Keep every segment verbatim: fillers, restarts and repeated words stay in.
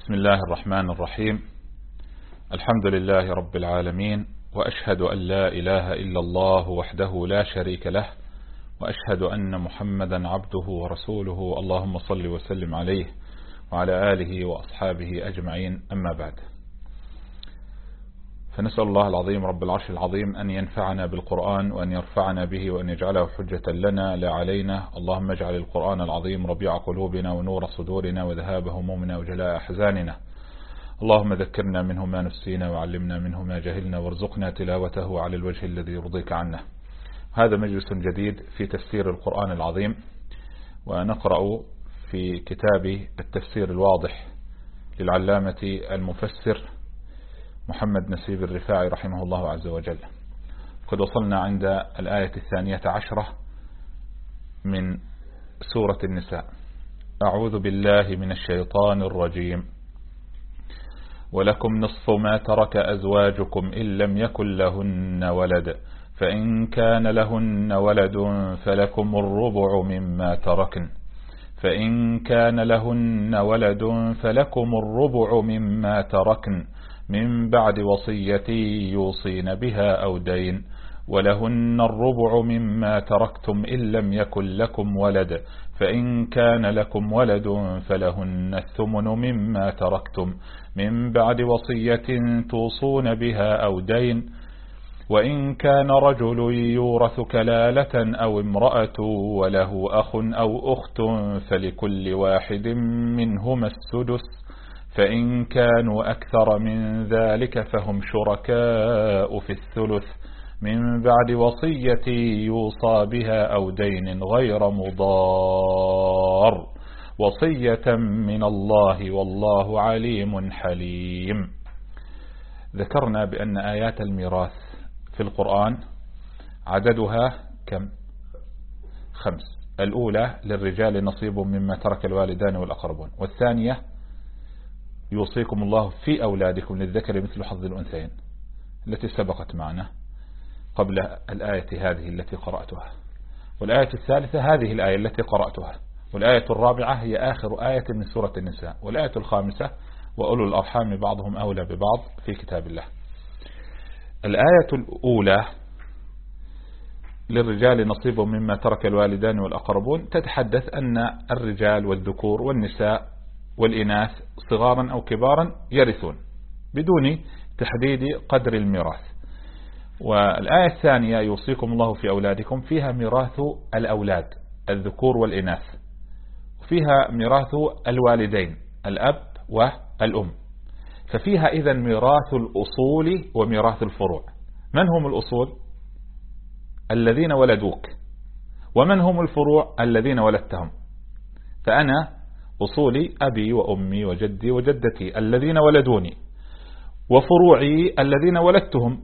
بسم الله الرحمن الرحيم. الحمد لله رب العالمين، وأشهد أن لا إله إلا الله وحده لا شريك له، وأشهد أن محمدا عبده ورسوله. اللهم صل وسلم عليه وعلى آله وأصحابه أجمعين، أما بعد. فنسأل الله العظيم رب العرش العظيم أن ينفعنا بالقرآن، وأن يرفعنا به، وأن يجعله حجة لنا لا علينا. اللهم اجعل القرآن العظيم ربيع قلوبنا ونور صدورنا وذهاب همومنا وجلاء أحزاننا. اللهم ذكرنا منه ما نسينا، وعلمنا منه ما جهلنا، وارزقنا تلاوته على الوجه الذي يرضيك عنه. هذا مجلس جديد في تفسير القرآن العظيم، ونقرأ في كتاب التفسير الواضح للعلامة المفسر محمد نسيب الرفاعي رحمه الله عز وجل. قد وصلنا عند الآية الثانية عشرة من سورة النساء. أعوذ بالله من الشيطان الرجيم. ولكم نصف ما ترك أزواجكم إن لم يكن لهن ولد، فإن كان لهن ولد فلكم الربع مما تركن فإن كان لهن ولد فلكم الربع مما تركن من بعد وصية يوصين بها أو دين، ولهن الربع مما تركتم إن لم يكن لكم ولد، فإن كان لكم ولد فلهن الثمن مما تركتم من بعد وصية توصون بها أو دين، وإن كان رجل يورث كلالة أو امرأة وله أخ أو أخت فلكل واحد منهما السدس، فإن كانوا أكثر من ذلك فهم شركاء في الثلث من بعد وصية يوصى بها أو دين غير مضار، وصية من الله والله عليم حليم. ذكرنا بأن آيات الميراث في القرآن عددها كم؟ خمس. الأولى للرجال نصيب مما ترك الوالدان والأقربون، والثانية يوصيكم الله في أولادكم للذكر مثل حظ الأنثيين التي سبقت معنا قبل الآية هذه التي قرأتها، والآية الثالثة هذه الآية التي قرأتها، والآية الرابعة هي آخر آية من سورة النساء، والآية الخامسة وأولو الأرحام بعضهم أولى ببعض في كتاب الله. الآية الأولى للرجال نصيب مما ترك الوالدان والأقربون تتحدث أن الرجال والذكور والنساء والإناث صغارا أو كبارا يرثون بدون تحديد قدر الميراث. والآية الثانية يوصيكم الله في أولادكم فيها ميراث الأولاد الذكور والإناث، وفيها ميراث الوالدين الأب والأم، ففيها إذن ميراث الأصول وميراث الفروع. من هم الأصول؟ الذين ولدوك. ومن هم الفروع؟ الذين ولدتهم. فأنا أصولي أبي وأمي وجدي وجدتي الذين ولدوني، وفروعي الذين ولدتهم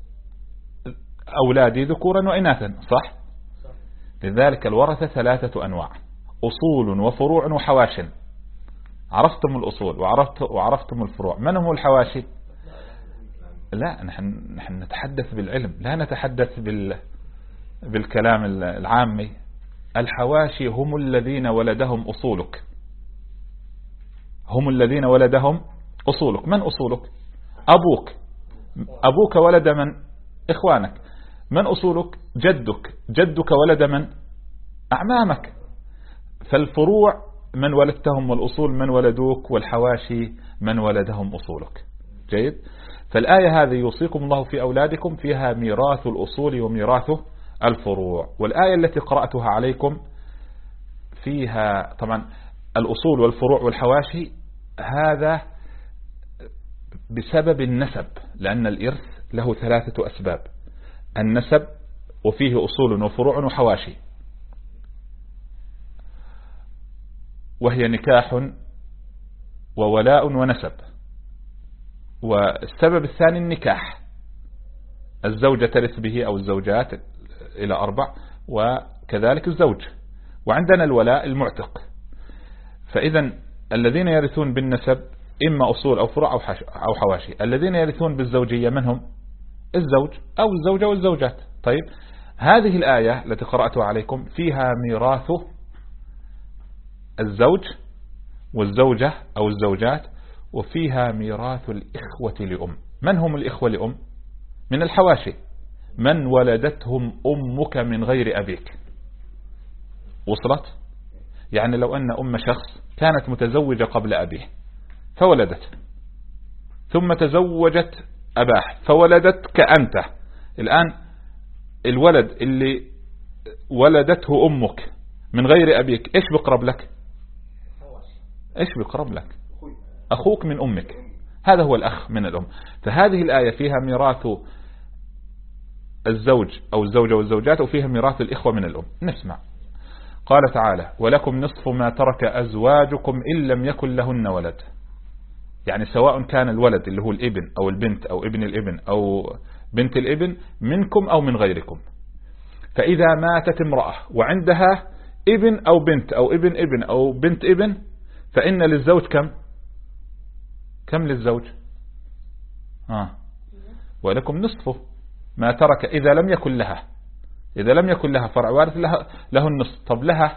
أولادي ذكورا وإناثا، صح؟ لذلك الورثة ثلاثة أنواع: أصول وفروع وحواش. عرفتم الأصول وعرفت وعرفتم الفروع. من هم الحواشي؟ لا، نحن نحن نتحدث بالعلم، لا نتحدث بال بالكلام العامي. الحواشي هم الذين ولدهم أصولك، هم الذين ولدهم أصولك. من أصولك؟ أبوك. أبوك ولد من؟ إخوانك. من أصولك؟ جدك. جدك ولد من؟ أعمامك. فالفروع من ولدتهم، والأصول من ولدوك، والحواشي من ولدهم أصولك. جيد. فالآية هذه يوصيكم الله في أولادكم فيها ميراث الأصول وميراث الفروع. والآية التي قرأتها عليكم فيها طبعا الأصول والفروع والحواشي، هذا بسبب النسب، لأن الإرث له ثلاثة أسباب: النسب، وفيه أصول وفروع وحواشي، وهي نكاح وولاء ونسب. والسبب الثاني النكاح، الزوجة ترث به أو الزوجات إلى أربع، وكذلك الزوج. وعندنا الولاء المعتق. فإذا الذين يرثون بالنسب إما أصول أو فروع أو حواشي. الذين يرثون بالزوجية من هم؟ الزوج أو الزوجة والزوجات. طيب، هذه الآية التي قرأتها عليكم فيها ميراث الزوج والزوجة أو الزوجات، وفيها ميراث الإخوة لأم. من هم الإخوة لأم؟ من الحواشي من ولدتهم أمك من غير أبيك. وصلت؟ يعني لو أن أم شخص كانت متزوجة قبل أبيه فولدت، ثم تزوجت أباه فولدت كأنت الآن، الولد اللي ولدته أمك من غير أبيك إيش بقرب لك؟ إيش بقرب لك؟ أخوك من أمك، هذا هو الأخ من الأم. فهذه الآية فيها ميراث الزوج أو الزوجة والزوجات، وفيها ميراث الإخوة من الأم. نسمع. قال تعالى: ولكم نصف ما ترك أزواجكم إن لم يكن لهن ولد. يعني سواء كان الولد اللي هو الابن أو البنت أو ابن الابن أو بنت الابن منكم أو من غيركم. فإذا ماتت امرأة وعندها ابن أو بنت أو ابن ابن أو بنت ابن فإن للزوج كم كم للزوج آه. ولكم نصفه ما ترك إذا لم يكن لها إذا لم يكن لها فرع وارث له, له النصف. طب لها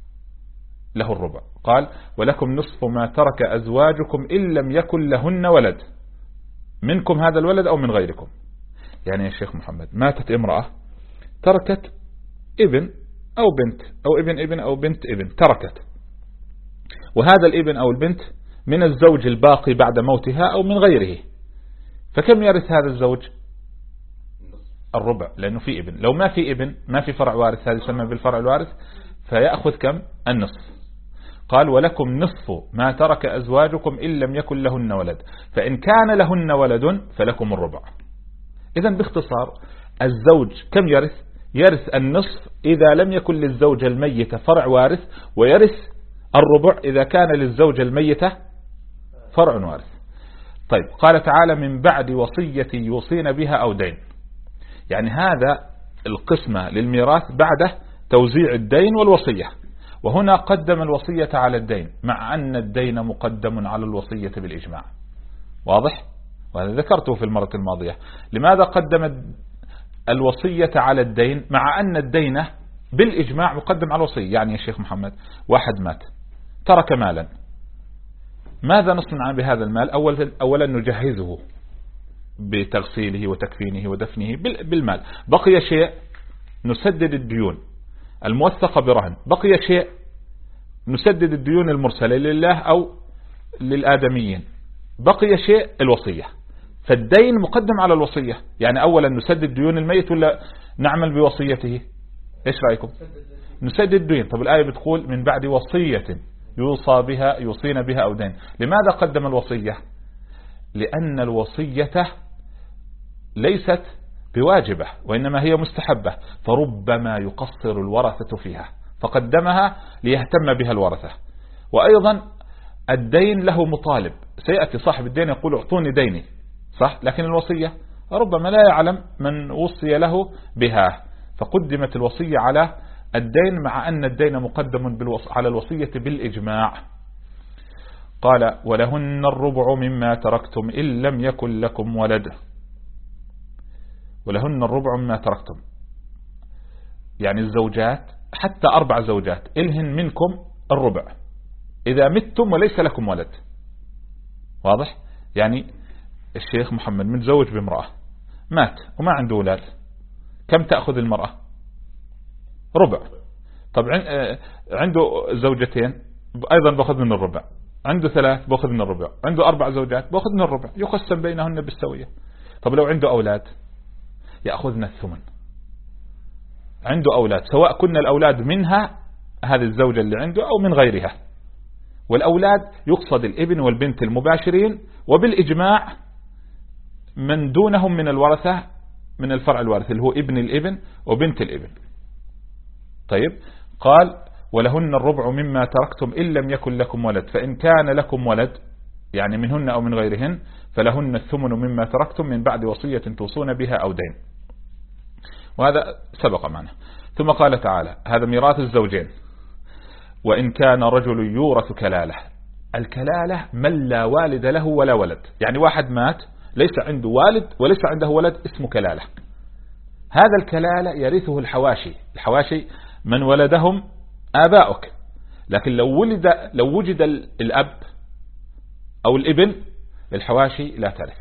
له الربع. قال: ولكم نصف ما ترك أزواجكم إن لم يكن لهن ولد، منكم هذا الولد أو من غيركم. يعني يا شيخ محمد ماتت امرأة تركت ابن أو بنت أو ابن ابن أو بنت ابن تركت، وهذا الابن أو البنت من الزوج الباقي بعد موتها أو من غيره، فكم يرث هذا الزوج؟ الربع، لأنه في ابن. لو ما في ابن ما في فرع وارث، هذا يسمى بالفرع الوارث، فيأخذ كم؟ النصف. قال: ولكم نصف ما ترك أزواجكم إن لم يكن لهن ولد، فإن كان لهن ولد فلكم الربع. إذن باختصار الزوج كم يرث؟ يرث النصف إذا لم يكن للزوجة الميتة فرع وارث، ويرث الربع إذا كان للزوجة الميتة فرع وارث. طيب، قال تعالى: من بعد وصية يوصين بها أو دين. يعني هذا القسمة للميراث بعد توزيع الدين والوصية، وهنا قدم الوصية على الدين مع أن الدين مقدم على الوصية بالإجماع. واضح؟ وهذا ذكرته في المرة الماضية. لماذا قدم الوصية على الدين مع أن الدين بالإجماع مقدم على الوصية؟ يعني يا شيخ محمد واحد مات ترك مالا، ماذا نصنع بهذا المال؟ أولا, أولا نجهزه بتغسيله وتكفينه ودفنه بالمال. بقي شيء نسدد الديون الموثقة برهن، بقي شيء نسدد الديون المرسلة لله أو للآدميين، بقي شيء الوصية. فالدين مقدم على الوصية. يعني أولا نسدد ديون الميت ولا نعمل بوصيته؟ إيش رأيكم؟ نسدد الدين. طب الآية بتقول: من بعد وصية يوصى بها يوصين بها أو دين. لماذا قدم الوصية؟ لأن الوصية ليست بواجبة وإنما هي مستحبة، فربما يقصر الورثة فيها، فقدمها ليهتم بها الورثة. وأيضا الدين له مطالب، سيأتي صاحب الدين يقول: اعطوني ديني، صح؟ لكن الوصية ربما لا يعلم من وصي له بها، فقدمت الوصية على الدين مع أن الدين مقدم على الوصية بالإجماع. قال: ولهن الربع مما تركتم إن لم يكن لكم ولد. ولهن الربع مما تركتم، يعني الزوجات حتى أربع زوجات إلهن منكم الربع إذا متم وليس لكم ولد. واضح؟ يعني الشيخ محمد متزوج بامرأة مات وما عنده أولاد، كم تأخذ المرأة؟ ربع. طب عنده زوجتين أيضا باخذ من الربع، عنده ثلاث باخذ من الربع، عنده أربع زوجات باخذ من الربع، يقسم بينهن بالسوية. طب لو عنده أولاد يأخذنا الثمن. عنده أولاد سواء كنا الأولاد منها هذه الزوجة اللي عنده أو من غيرها، والأولاد يقصد الابن والبنت المباشرين، وبالإجماع من دونهم من الورثة من الفرع الوارث اللي هو ابن الابن وبنت الابن. طيب، قال: ولهن الربع مما تركتم إن لم يكن لكم ولد، فإن كان لكم ولد يعني منهن أو من غيرهن فلهن الثمن مما تركتم من بعد وصية توصون بها أو دين. وهذا سبق معنا. ثم قال تعالى: هذا ميراث الزوجين. وإن كان رجل يورث كلالة. الكلالة من لا والد له ولا ولد، يعني واحد مات ليس عنده والد وليس عنده ولد، اسمه كلالة. هذا الكلالة يرثه الحواشي. الحواشي من ولدهم آباؤك، لكن لو ولد لو وجد الأب أو الابن الحواشي لا ترث.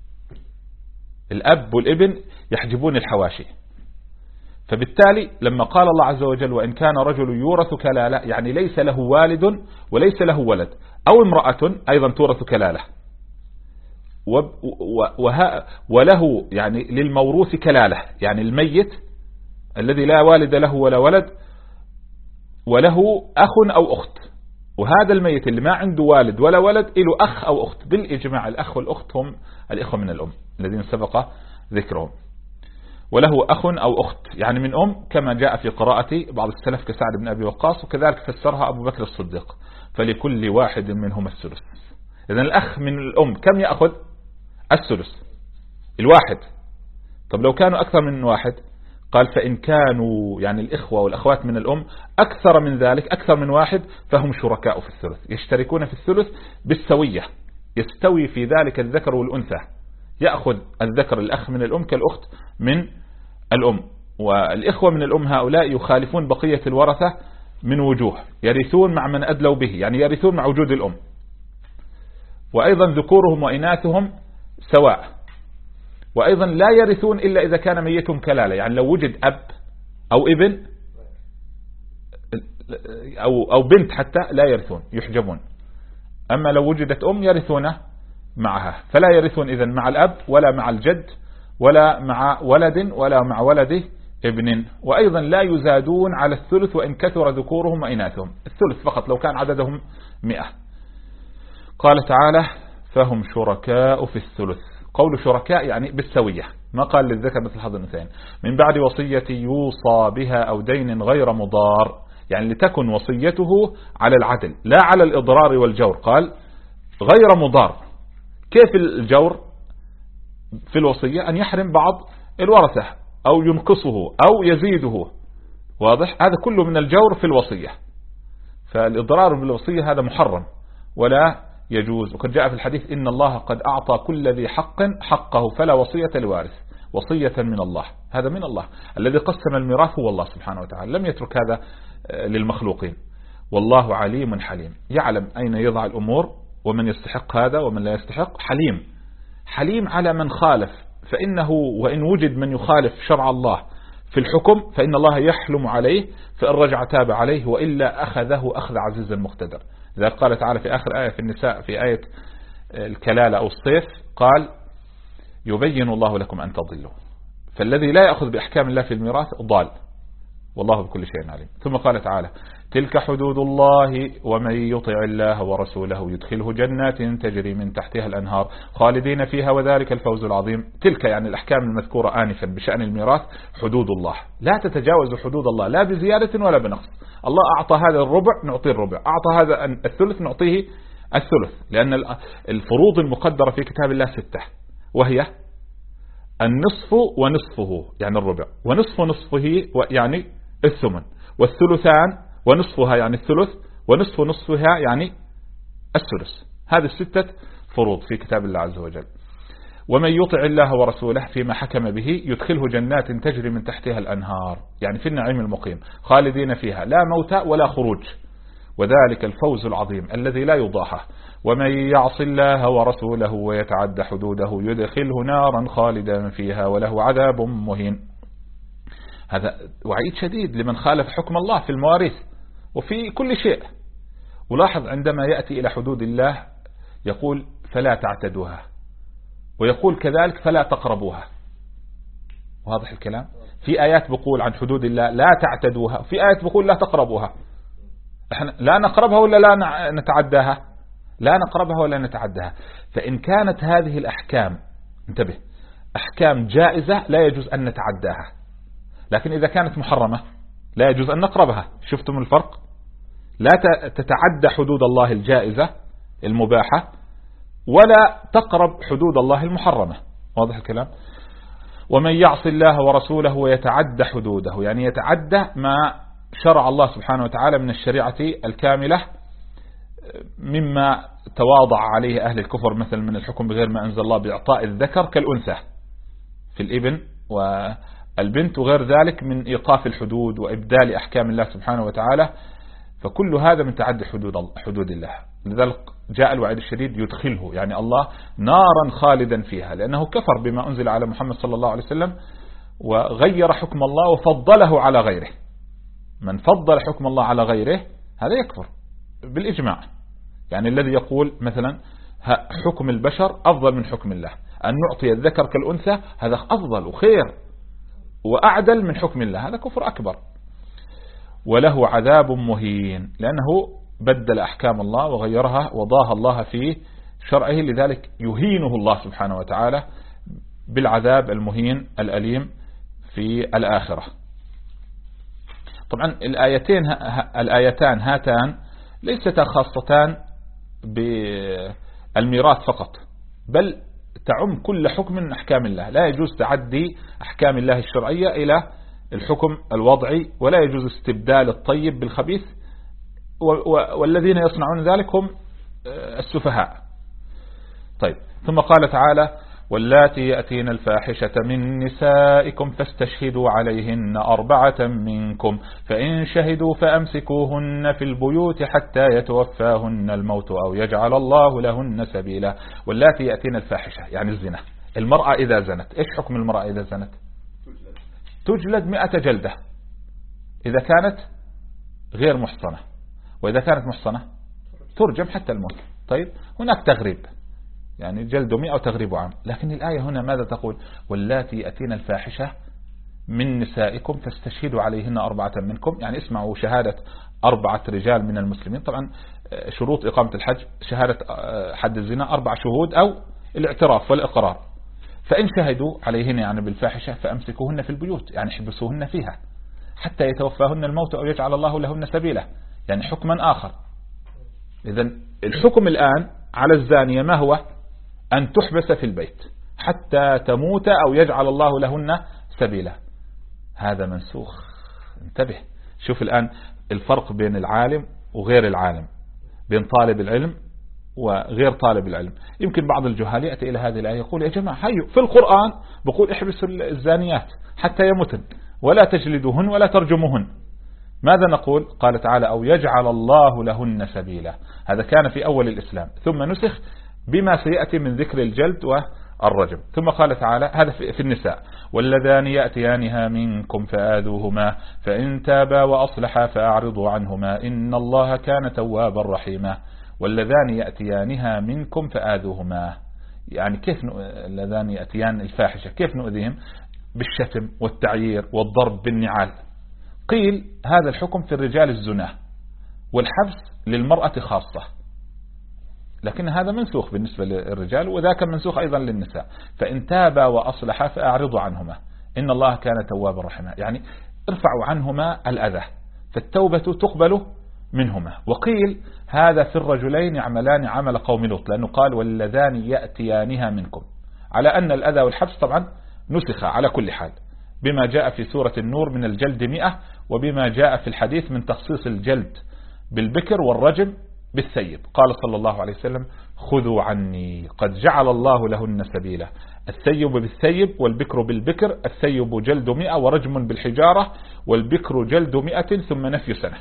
الأب والابن يحجبون الحواشي. فبالتالي لما قال الله عز وجل وإن كان رجل يورث كلالة، يعني ليس له والد وليس له ولد، أو امرأة أيضا تورث كلالة، وله يعني للموروث كلالة، يعني الميت الذي لا والد له ولا ولد وله أخ أو أخت، وهذا الميت اللي ما عنده والد ولا ولد له أخ أو أخت. بالإجماع الأخ والأخت هم الإخوة من الأم الذين سبق ذكرهم. وله أخ أو أخت يعني من أم، كما جاء في قراءة بعض السلف كسعد بن أبي وقاص، وكذلك فسرها أبو بكر الصديق فلكل واحد منهم الثلث. إذن الأخ من الأم كم يأخذ؟ الثلث الواحد. طب لو كانوا أكثر من واحد، قال فإن كانوا يعني الإخوة والأخوات من الأم أكثر من ذلك، أكثر من واحد، فهم شركاء في الثلث، يشتركون في الثلث بالسوية، يستوي في ذلك الذكر والأنثى، يأخذ الذكر الأخ من الأم كالأخت من الأم. والإخوة من الأم هؤلاء يخالفون بقية الورثة من وجوه، يرثون مع من أدلوا به، يعني يرثون مع وجود الأم. وأيضا ذكورهم وإناثهم سواء. وأيضا لا يرثون إلا إذا كان ميتهم كلالة، يعني لو وجد أب أو ابن أو, أو بنت حتى لا يرثون، يحجبون. أما لو وجدت أم يرثون معها، فلا يرثون إذن مع الأب ولا مع الجد ولا مع ولد ولا مع ولده ابن. وأيضا لا يزادون على الثلث وإن كثر ذكورهم وإناثهم، الثلث فقط لو كان عددهم مئة. قال تعالى فهم شركاء في الثلث. قول شركاء يعني بالسوية، ما قال للذكر مثل حظ الأنثيين، من بعد وصية يوصى بها أو دين غير مضار، يعني لتكن وصيته على العدل لا على الإضرار والجور. قال غير مضار. كيف الجور في الوصية؟ أن يحرم بعض الورثة أو ينقصه أو يزيده، واضح؟ هذا كله من الجور في الوصية. فالإضرار بالوصية هذا محرم ولا يجوز. وقد جاء في الحديث إن الله قد أعطى كل ذي حق حقه فلا وصية لوارث، وصية من الله. هذا من الله الذي قسم الميراث هو الله سبحانه وتعالى، لم يترك هذا للمخلوقين. والله عليم حليم، يعلم أين يضع الأمور ومن يستحق هذا ومن لا يستحق. حليم، حليم على من خالف، فإنه وإن وجد من يخالف شرع الله في الحكم فإن الله يحلم عليه، فإن رجع تاب عليه وإلا أخذه أخذ عزيز مقتدر. لذلك قال تعالى في آخر آية في النساء في آية الكلالة أو الصيف، قال يبين الله لكم أن تضلوا. فالذي لا يأخذ بأحكام الله في الميراث ضال، والله بكل شيء عليم. ثم قال تعالى تلك حدود الله ومن يطع الله ورسوله يدخله جنات تجري من تحتها الأنهار خالدين فيها وذلك الفوز العظيم. تلك يعني الأحكام المذكورة آنفا بشأن الميراث حدود الله، لا تتجاوز حدود الله لا بزيادة ولا بنقص. الله أعطى هذا الربع نعطيه الربع، أعطى هذا الثلث نعطيه الثلث، لأن الفروض المقدرة في كتاب الله ستة، وهي النصف ونصفه يعني الربع، ونصف نصفه يعني الثمن، والثلثان ونصفها يعني الثلث، ونصف نصفها يعني الثلث. هذه الستة فروض في كتاب الله عز وجل. ومن يطع الله ورسوله فيما حكم به يدخله جنات تجري من تحتها الأنهار، يعني في النعيم المقيم خالدين فيها لا موت ولا خروج، وذلك الفوز العظيم الذي لا يضاهى. ومن يعص الله ورسوله ويتعد حدوده يدخله نارا خالدا فيها وله عذاب مهين. هذا وعيد شديد لمن خالف حكم الله في المواريث وفي كل شيء. ولاحظ عندما يأتي إلى حدود الله يقول فلا تعتدوها، ويقول كذلك فلا تقربوها. واضح الكلام؟ في آيات بقول عن حدود الله لا تعتدوها، في آيات بقول لا تقربوها. احنا لا نقربها ولا لا نتعداها؟ لا نقربها ولا نتعداها. فإن كانت هذه الأحكام، انتبه، أحكام جائزة لا يجوز أن نتعداها، لكن إذا كانت محرمة لا يجوز أن نقربها. شفتم الفرق؟ لا تتعدى حدود الله الجائزة المباحة ولا تقرب حدود الله المحرمة. واضح الكلام؟ ومن يعص الله ورسوله ويتعدى حدوده، يعني يتعدى ما شرع الله سبحانه وتعالى من الشريعة الكاملة مما تواضع عليه أهل الكفر، مثل من الحكم بغير ما أنزل الله بإعطاء الذكر كالأنثى في الابن والبنت وغير ذلك من إيقاف الحدود وإبدال أحكام الله سبحانه وتعالى. فكل هذا من تعدي حدود حدود الله. لذلك جاء الوعيد الشديد يدخله، يعني الله نارا خالدا فيها، لأنه كفر بما أنزل على محمد صلى الله عليه وسلم وغير حكم الله وفضله على غيره. من فضل حكم الله على غيره هذا يكفر بالإجماع. يعني الذي يقول مثلا حكم البشر أفضل من حكم الله، أن نعطي الذكر كالأنثى هذا أفضل وخير وأعدل من حكم الله، هذا كفر أكبر. وله عذاب مهين، لأنه بدل أحكام الله وغيرها وضاها الله في شرعه، لذلك يهينه الله سبحانه وتعالى بالعذاب المهين الأليم في الآخرة. طبعا الآيتين الآيتان هاتان ليستا خاصتان بالميراث فقط، بل تعم كل حكم من أحكام الله. لا يجوز تعدي أحكام الله الشرعية إلى الحكم الوضعي، ولا يجوز استبدال الطيب بالخبيث، والذين يصنعون ذلك هم السفهاء. طيب، ثم قال تعالى: واللاتي يأتين الفاحشة من نسائكم فاستشهدوا عليهن أربعة منكم فإن شهدوا فأمسكوهن في البيوت حتى يتوفاهن الموت أو يجعل الله لهن سبيلا. واللاتي يأتين الفاحشة يعني الزنا. المرأة إذا زنت، إيش حكم المرأة إذا زنت؟ تجلد مئة جلدة إذا كانت غير محصنة، وإذا كانت محصنة ترجم حتى الموت. طيب، هناك تغريب، يعني جلد مئة وتغريب عام. لكن الآية هنا ماذا تقول؟ واللاتي يأتين الفاحشة من نسائكم فاستشهدوا عليهن أربعة منكم، يعني اسمعوا شهادة أربعة رجال من المسلمين. طبعا شروط إقامة الحج شهادة حد الزنا أربع شهود أو الاعتراف والإقرار. فإن شهدوا عليهن يعني بالفاحشة فأمسكوهن في البيوت، يعني حبسوهن فيها حتى يتوفاهن الموت أو يجعل الله لهن سبيلا، يعني حكما آخر. إذن الحكم الآن على الزانية ما هو؟ أن تحبس في البيت حتى تموت أو يجعل الله لهن سبيلا. هذا منسوخ، انتبه. شوف الآن الفرق بين العالم وغير العالم، بين طالب العلم وغير طالب العلم. يمكن بعض الجهال يأتي إلى هذه الآية يقول: يا جماعة هيو في القرآن بقول احبسوا الزانيات حتى يموتن ولا تجلدوهن ولا ترجموهن. ماذا نقول؟ قال تعالى: أو يجعل الله لهن سبيلا. هذا كان في أول الإسلام، ثم نسخ بما سيأتي من ذكر الجلد والرجم. ثم قال تعالى، هذا في النساء: واللذان يأتيانها منكم فآذوهما فإن تابا وأصلحا فأعرضوا عنهما إن الله كان توابا رحيما. واللذان يأتيانها منكم فآذوهما، يعني كيف اللذان يأتيان الفاحشة كيف نؤذيهم؟ بالشتم والتعيير والضرب بالنعال. قيل هذا الحكم في الرجال الزنا، والحبس للمرأة خاصة، لكن هذا منسوخ بالنسبة للرجال، وذاك منسوخ أيضا للنساء. فإن تابا وأصلحا فأعرضوا عنهما إن الله كان توابا رحيما، يعني ارفعوا عنهما الأذى، فالتوبة تقبل منهما. وقيل هذا في الرجلين يعملان عمل قوم لوط، لأنه قال: واللذان يأتيانها منكم، على أن الأذى والحبس طبعا نسخ على كل حال، بما جاء في سورة النور من الجلد مئة، وبما جاء في الحديث من تخصيص الجلد بالبكر والرجم بالثيب. قال صلى الله عليه وسلم: خذوا عني قد جعل الله لهن سبيلا. الثيب بالثيب والبكر بالبكر، الثيب جلد مئة ورجم بالحجارة، والبكر جلد مئة ثم نفي سنة.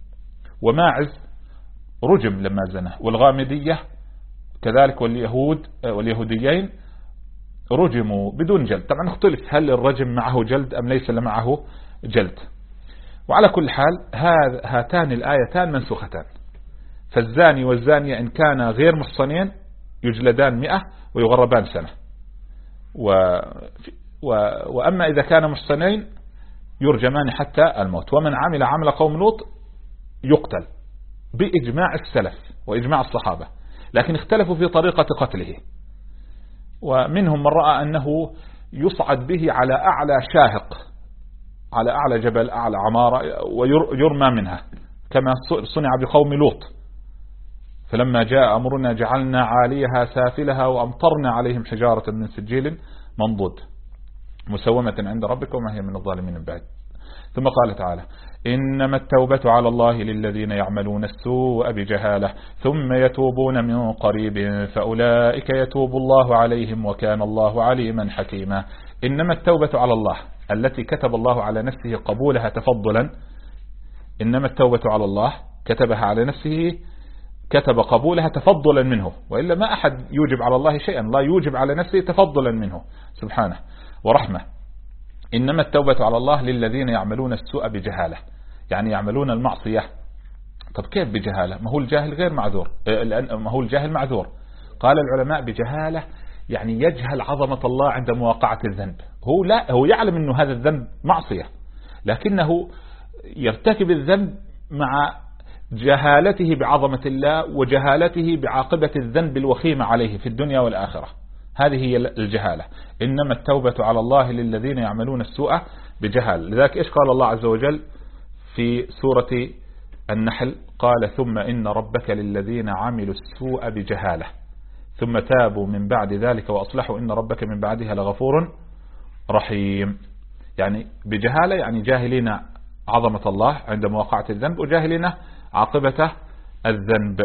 وماعز رجم لما زنى، والغامدية كذلك، واليهود واليهوديين رجموا بدون جلد. طبعا اختلف هل الرجم معه جلد أم ليس معه جلد. وعلى كل حال هاتان الآيتان منسوختان. فالزاني والزانية إن كان غير محصنين يجلدان مئة ويغربان سنة، و... و... وأما إذا كان محصنين يرجمان حتى الموت. ومن عمل عمل قوم لوط يقتل بإجماع السلف وإجماع الصحابة، لكن اختلفوا في طريقة قتله. ومنهم من رأى أنه يصعد به على أعلى شاهق، على أعلى جبل، أعلى عمارة، ويرمى منها كما صنع بقوم لوط. فلما جاء أمرنا جعلنا عاليها سافلها وأمطرنا عليهم حجارة من سجيل منضود مسومة عند ربك وما هي من الظالمين من بعد. ثم قال تعالى: إنما التوبة على الله للذين يعملون السوء بجهالة ثم يتوبون من قريب فأولئك يتوب الله عليهم وكان الله عليما حكيما. إنما التوبة على الله التي كتب الله على نفسه قبولها تفضلا، إنما التوبة على الله كتبها على نفسه كتب قبولها تفضلا منه، وإلا ما أحد يوجب على الله شيئا، الله يوجب على نفسه تفضلا منه سبحانه ورحمة. إنما التوبة على الله للذين يعملون السوء بجهالة، يعني يعملون المعصية. طب كيف بجهالة؟ ما هو الجاهل غير معذور، ما هو الجاهل معذور. قال العلماء بجهالة يعني يجهل عظمة الله عند مواقعة الذنب، هو لا هو يعلم أنه هذا الذنب معصية، لكنه يرتكب الذنب مع جهالته بعظمة الله وجهالته بعاقبة الذنب الوخيمة عليه في الدنيا والآخرة. هذه هي الجهالة. إنما التوبة على الله للذين يعملون السوء بجهال. لذلك إيش قال الله عز وجل في سورة النحل؟ قال ثم إن ربك للذين عملوا السوء بجهالة ثم تابوا من بعد ذلك وأصلحوا إن ربك من بعدها لغفور رحيم. يعني بجهالة يعني جاهلين عظمة الله عند مواقعة الذنب وجاهلين عاقبة الذنب.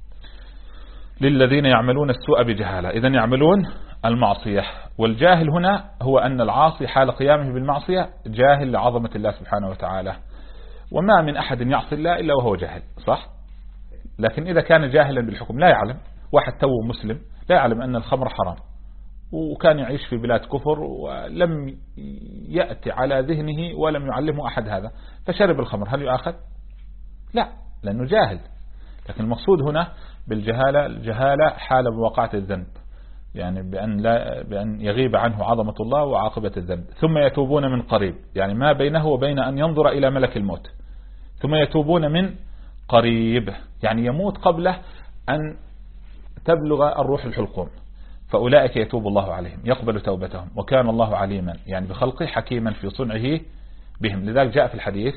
للذين يعملون السوء بجهالة، إذن يعملون المعصية. والجاهل هنا هو أن العاصي حال قيامه بالمعصية جاهل لعظمة الله سبحانه وتعالى، وما من أحد يعصي الله إلا وهو جاهل، صح؟ لكن إذا كان جاهلا بالحكم لا يعلم، واحد تو مسلم لا يعلم أن الخمر حرام وكان يعيش في بلاد كفر ولم يأتي على ذهنه ولم يعلمه أحد هذا فشرب الخمر، هل يؤاخذ؟ لا، لأنه جاهل. لكن المقصود هنا بالجهالة الجهالة حال مواقعة الذنب، يعني بأن, لا بأن يغيب عنه عظمة الله وعاقبة الذنب. ثم يتوبون من قريب، يعني ما بينه وبين أن ينظر إلى ملك الموت. ثم يتوبون من قريب يعني يموت قبله أن تبلغ الروح الحلقوم، فأولئك يتوب الله عليهم يقبل توبتهم وكان الله عليما يعني بخلقه حكيما في صنعه بهم. لذلك جاء في الحديث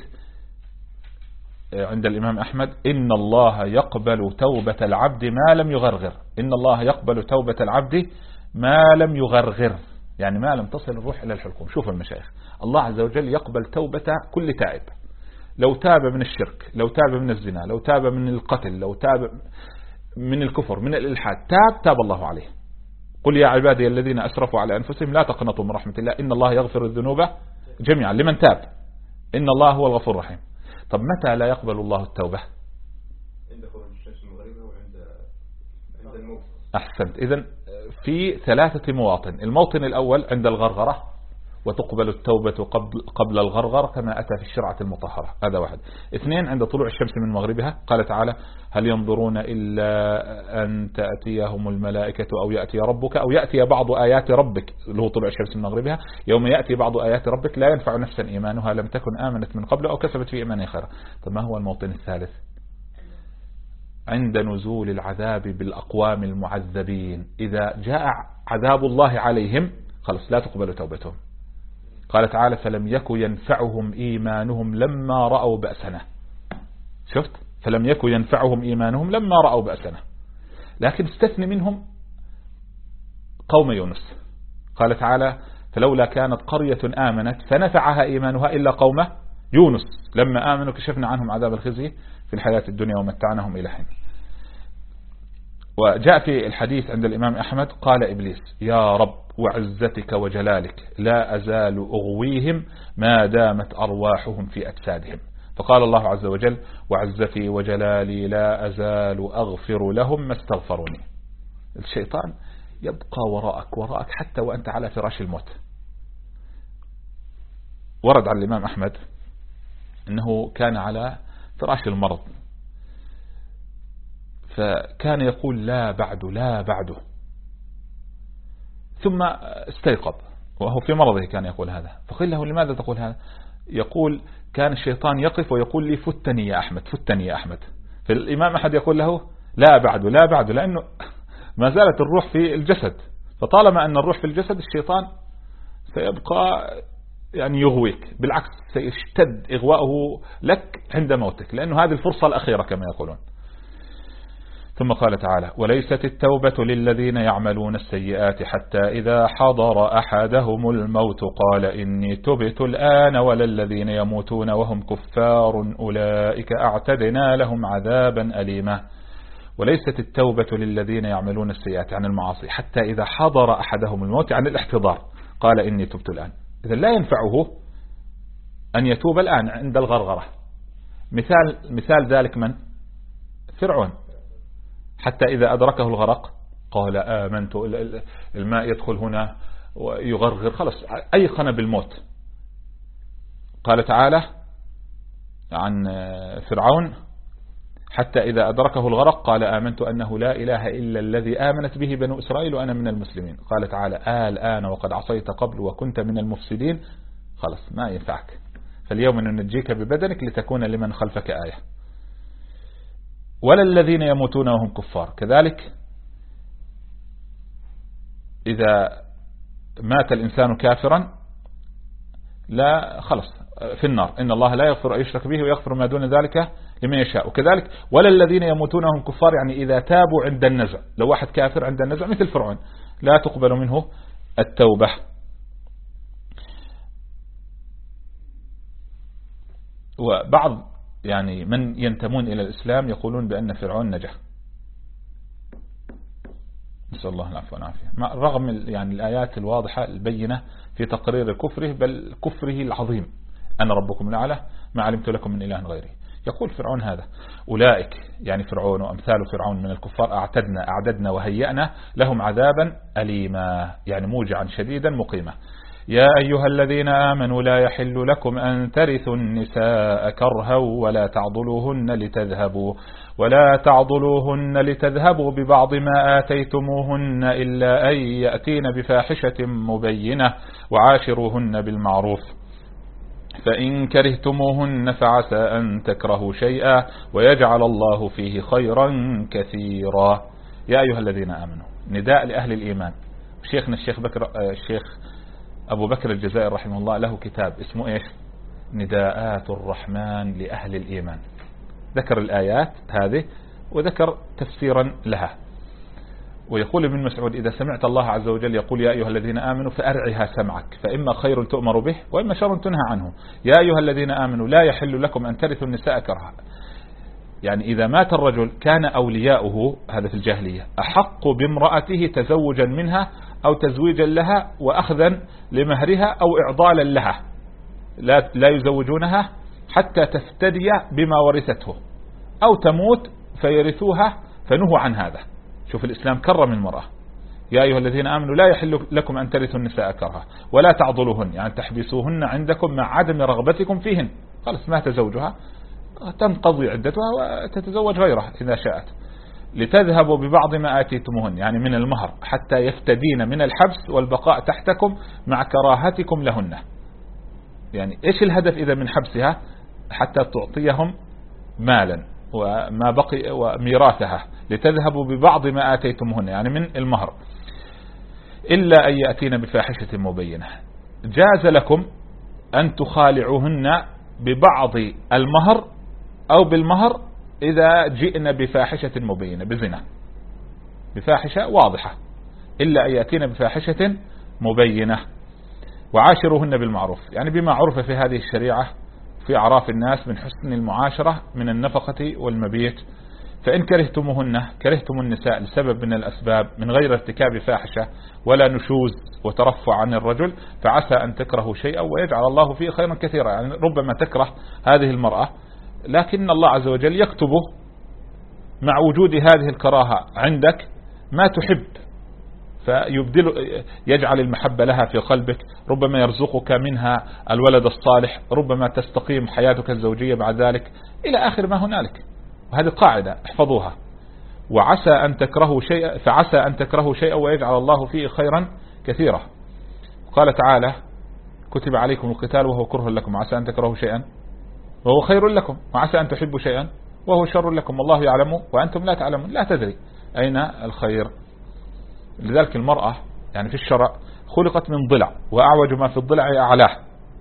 عند الإمام أحمد إن الله يقبل توبة العبد ما لم يغرغر. إن الله يقبل توبة العبد ما لم يغرغر، يعني ما لم تصل الروح إلى الحلقوم. شوفوا المشايخ، الله عز وجل يقبل توبة كل تائب، لو تاب من الشرك، لو تاب من الزنا، لو تاب من القتل، لو تاب من الكفر، من الإلحاد، تاب تاب الله عليه. قل يا عبادي الذين أسرفوا على أنفسهم لا تقنطوا من رحمة الله إن الله يغفر الذنوب جميعا لمن تاب إن الله هو الغفور الرحيم. طب متى لا يقبل الله التوبة؟ عند خروج الشمس المغربية وعند عند الموت. أحسنت. إذن في ثلاثة مواطن. الموطن الأول عند الغرغرة وتقبل التوبة قبل قبل الغرغرة كما أتى في الشرعة المطهرة، هذا واحد. اثنين عند طلوع الشمس من مغربها، قال تعالى هل ينظرون إلا أن تأتيهم الملائكة أو يأتي ربك أو يأتي بعض آيات ربك، اللي هو طلوع الشمس من مغربها. يوم يأتي بعض آيات ربك لا ينفع نفسا إيمانها لم تكن آمنت من قبل أو كسبت في إيمانها خيرا. طب ما هو الموطن الثالث؟ عند نزول العذاب بالأقوام المعذبين، إذا جاء عذاب الله عليهم خلاص لا تقبل توبتهم. قال تعالى فلم يكن ينفعهم إيمانهم لما رأوا بأسنا. شفت؟ فلم يكن ينفعهم إيمانهم لما رأوا بأسنا. لكن استثني منهم قوم يونس، قال تعالى فلولا كانت قرية آمنت فنفعها إيمانها إلا قوم يونس لما آمنوا كشفنا عنهم عذاب الخزي في الحياة الدنيا ومتعناهم إلى حين. وجاء في الحديث عند الإمام أحمد قال إبليس يا رب وعزتك وجلالك لا أزال أغويهم ما دامت أرواحهم في أجسادهم. فقال الله عز وجل وعزتي وجلالي لا أزال أغفر لهم ما استغفروني. الشيطان يبقى وراءك وراءك حتى وأنت على فراش الموت. ورد عن الإمام أحمد أنه كان على فراش المرض فكان يقول لا بعد لا بعد، ثم استيقظ وهو في مرضه كان يقول هذا، فقيل له لماذا تقول هذا؟ يقول كان الشيطان يقف ويقول لي فتني يا أحمد فتني يا أحمد. فالإمام أحد يقول له لا بعد لا بعد، لأنه ما زالت الروح في الجسد، فطالما أن الروح في الجسد الشيطان سيبقى يعني يغويك، بالعكس سيشتد إغواؤه لك عند موتك، لأنه هذه الفرصة الأخيرة كما يقولون. ثم قال تعالى وليست التوبة للذين يعملون السيئات حتى إذا حضر أحدهم الموت قال إني تبت الآن ولا الذين يموتون وهم كفار أولئك أعتدنا لهم عذابا أليما. وليست التوبة للذين يعملون السيئات عن المعاصي حتى إذا حضر أحدهم الموت عن الاحتضار قال إني تبت الآن. إذا لا ينفعه أن يتوب الآن عند الغرغرة. مثال مثال ذلك من؟ فرعون. حتى إذا أدركه الغرق قال آمنت، الماء يدخل هنا ويغرغر، خلص أيقن بالموت. قال تعالى عن فرعون حتى إذا أدركه الغرق قال آمنت أنه لا إله إلا الذي آمنت به بنو إسرائيل وأنا من المسلمين. قال تعالى آه الآن وقد عصيت قبل وكنت من المفسدين، خلص ما ينفعك، فاليوم ننجيك ببدنك لتكون لمن خلفك آية. ولا الذين يموتون وهم كفار، كذلك إذا مات الإنسان كافرا لا خلص في النار، إن الله لا يغفر أن يشرك به ويغفر ما دون ذلك لمن يشاء. وكذلك ولا الذين يموتون وهم كفار، يعني إذا تابوا عند النزع، لو واحد كافر عند النزع مثل فرعون لا تقبل منه التوبة. وبعض يعني من ينتمون إلى الإسلام يقولون بأن فرعون نجا، نسأل الله العفو والعافية، رغم يعني الآيات الواضحة البينة في تقرير كفره، بل كفره العظيم، أنا ربكم الأعلى ما علمت لكم من إله غيري. يقول فرعون هذا. أولئك يعني فرعون وأمثال فرعون من الكفار أعتدنا أعددنا وهيأنا لهم عذابا أليما، يعني موجعا شديدا مقيما. يا أيها الذين آمنوا لا يحل لكم أن ترثوا النساء كرها ولا تعضلوهن لتذهبوا ولا تعضلوهن لتذهبوا ببعض ما آتيتموهن إلا أن يأتين بفاحشة مبينة وعاشروهن بالمعروف فإن كرهتموهن فعسى أن تكرهوا شيئا ويجعل الله فيه خيرا كثيرا. يا أيها الذين آمنوا نداء لأهل الإيمان. شيخنا الشيخ بكر الشيخ أبو بكر الجزائر رحمه الله له كتاب اسمه إيش؟ نداءات الرحمن لأهل الإيمان. ذكر الآيات هذه وذكر تفسيرا لها. ويقول ابن مسعود إذا سمعت الله عز وجل يقول يا أيها الذين آمنوا فأرعها سمعك فإما خير تؤمر به وإما شر تنهى عنه. يا أيها الذين آمنوا لا يحل لكم أن ترثوا النساء كرها، يعني إذا مات الرجل كان أولياؤه هذا في الجاهلية أحق بامرأته تزوجا منها أو تزويجا لها وأخذا لمهرها أو إعضالا لها، لا, لا يزوجونها حتى تفتدي بما ورثته أو تموت فيرثوها، فنهوا عن هذا. شوف الإسلام كرم المرأة. يا أيها الذين آمنوا لا يحل لكم أن ترثوا النساء كرها ولا تعضلوهن، يعني تحبسوهن عندكم مع عدم رغبتكم فيهن، خلص ما تزوجها تنقضي عدتها وتتزوج غيرها إذا شاءت. لتذهبوا ببعض ما آتيتموهن، يعني من المهر، حتى يفتدين من الحبس والبقاء تحتكم مع كراهتكم لهن. يعني إيش الهدف إذا من حبسها؟ حتى تعطيهم مالا وما بقي وميراثها. لتذهبوا ببعض ما آتيتموهن يعني من المهر إلا أن يأتين بفاحشة مبينة. جاز لكم أن تخالعوهن ببعض المهر أو بالمهر إذا جئنا بفاحشة مبينة بزنا، بفاحشة واضحة، إلا أن يأتين بفاحشة مبينة. وعاشروهن بالمعروف، يعني بما عرف في هذه الشريعة في أعراف الناس من حسن المعاشرة من النفقة والمبيت. فإن كرهتموهن، كرهتم النساء لسبب من الأسباب من غير ارتكاب فاحشة ولا نشوز وترفع عن الرجل، فعسى أن تكرهوا شيئا ويجعل الله فيه خيرا كثيرا. يعني ربما تكره هذه المرأة لكن الله عز وجل يكتبه مع وجود هذه الكراهة عندك ما تحب، فيبدل يجعل المحبة لها في قلبك، ربما يرزقك منها الولد الصالح، ربما تستقيم حياتك الزوجية بعد ذلك إلى آخر ما هنالك. وهذه قاعدة احفظوها. وعسى أن تكرهوا شيئا فعسى أن تكرهوا شيئا ويجعل الله فيه خيرا كثيرا. قال تعالى كتب عليكم القتال وهو كره لكم، عسى أن تكرهوا شيئا وهو خير لكم، وعسى أن تحبوا شيئا وهو شر لكم، والله يعلم وأنتم لا تعلمون، لا تدري أين الخير. لذلك المرأة يعني في الشرع خلقت من ضلع وأعوج ما في الضلع أعلاه،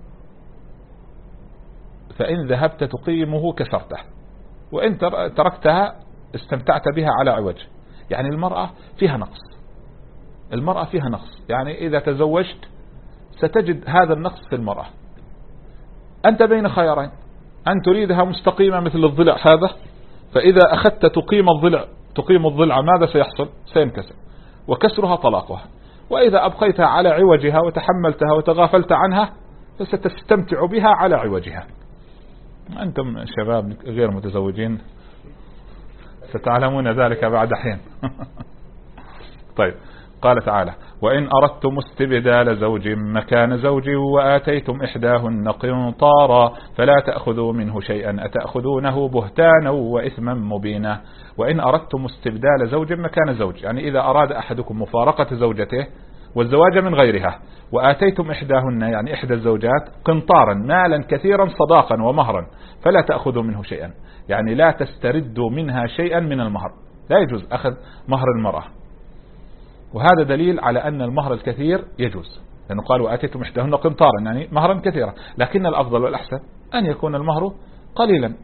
فإن ذهبت تقيمه كسرته وإن تركتها استمتعت بها على عوج. يعني المرأة فيها نقص، المرأة فيها نقص، يعني إذا تزوجت ستجد هذا النقص في المرأة. أنت بين خيارين، أن تريدها مستقيمة مثل الضلع هذا، فإذا أخذت تقيم الضلع تقيم الضلع ماذا سيحصل؟ سينكسر وكسرها طلاقها. وإذا أبقيتها على عوجها وتحملتها وتغافلت عنها فستستمتع بها على عوجها. أنتم شباب غير متزوجين ستعلمون ذلك بعد حين. طيب، قال تعالى: وإن أردتم استبدال زوج مكان زوج وآتيتم إحداهن قنطارا فلا تأخذوا منه شيئا أتأخذونه بهتانا وإثما مبينا. وإن أردتم استبدال زوج مكان زوج، يعني إذا أراد أحدكم مفارقة زوجته والزواج من غيرها، وآتيتم إحداهن يعني إحدى الزوجات قنطارا مالا كثيرا صداقا ومهرا فلا تأخذوا منه شيئا، يعني لا تستردوا منها شيئا من المهر، لا يجوز أخذ مهر المرأة. وهذا دليل على أن المهر الكثير يجوز، لأنه قال: وآتيتم إحداهن قنطارا يعني مهرا كثيرا، لكن الأفضل والأحسن أن يكون المهر قليلا.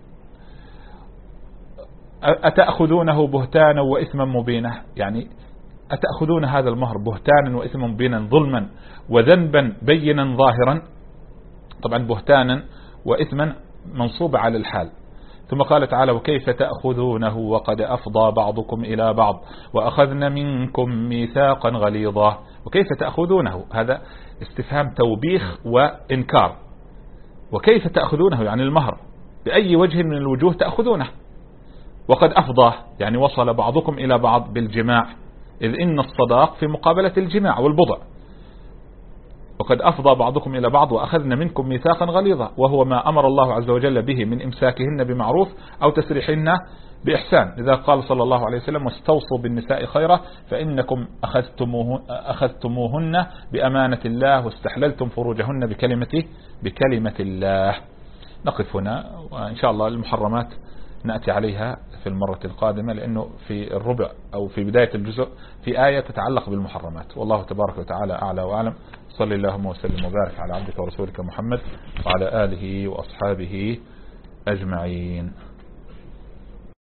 أتأخذونه بهتانا وإثما مبينا، يعني أتأخذون هذا المهر بهتانا وإثما مبينا، ظلما وذنبا بينا ظاهرا. طبعا بهتانا وإثما منصوب على الحال. ثم قال تعالى: وكيف تأخذونه وقد أفضى بعضكم إلى بعض وأخذن منكم ميثاقا غليظا. وكيف تأخذونه، هذا استفهام توبيخ وإنكار. وكيف تأخذونه يعني المهر بأي وجه من الوجوه تأخذونه. وقد أفضى يعني وصل بعضكم إلى بعض بالجماع، إذ إن الصداق في مقابلة الجماع والبضع. وقد أفضى بعضكم إلى بعض وأخذنا منكم ميثاقا غليظا، وهو ما أمر الله عز وجل به من إمساكهن بمعروف أو تسريحهن بإحسان. لذا قال صلى الله عليه وسلم: واستوصوا بالنساء خيرا فإنكم أخذتموه أخذتموهن بأمانة الله واستحللتم فروجهن بكلمة بكلمة الله. نقف هنا، وإن شاء الله المحرمات نأتي عليها في المرة القادمة، لأنه في الربع أو في بداية الجزء في آية تتعلق بالمحرمات. والله تبارك وتعالى أعلى وأعلم. صلى اللهم وسلم وبارك على عبدك ورسولك محمد وعلى آله وأصحابه أجمعين.